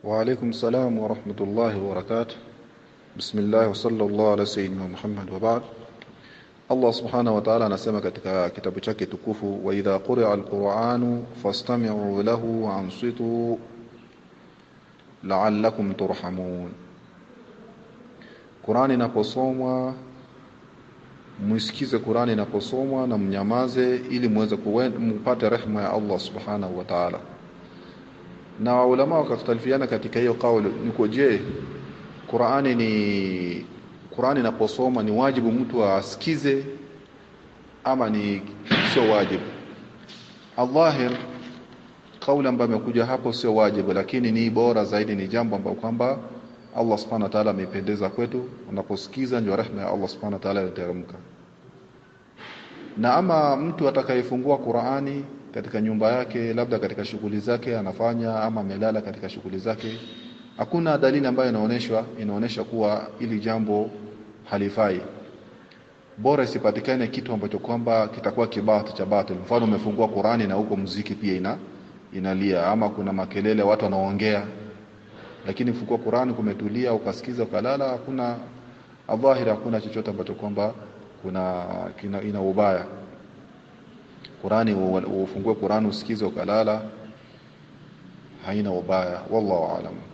وعليكم السلام ورحمة الله وبركاته. بسم الله وصلى الله على سيدنا محمد وبعد. Allah subhanahu wa ta'ala anasema katika kitabu chake tukufu, wa idha quri'a al-Qur'anu fastami'u lahu wa ansitu la'allakum turhamun. Qur'ani inaposomwa msikize, Qur'ani inaposomwa na mnyamaze, ili muweze kupata rehema ya Allah subhanahu wa ta'ala. Na ulama wakatalifiana katika hiyo kauli, niko je, Qur'ani inaposoma ni wajibu mtu asikize ama ni sio wajibu? Al-Dhahir, kauli ambayo imekuja hapo sio wajibu, lakini ni bora zaidi, ni jambo ambalo kwamba Allah subhanahu wa ta'ala amependeza kwetu. Unaposikiza ndio rehema ya Allah subhanahu wa ta'ala inateremka. Na ama mtu atakayefungua Qur'ani katika nyumba yake, labda katika shughuli zake anafanya, ama amelala katika shughuli zake, hakuna dalili ambayo inaonesha kuwa ili jambo halifai. Bora isipatikane kitu ambacho kwamba kitakuwa kibahati cha batil. Mfano umefungua Qur'ani na huko muziki pia inalia, ama kuna makelele watu wanaongea, lakini fungua Qur'ani kumetulia, ukasikiza ukalala, hakuna adhahiri, hakuna chochote ambacho kwamba ina ubaya. Qur'ani ufungue Qur'ani usikize ukalala, haina ubaya. Wallahu aalam.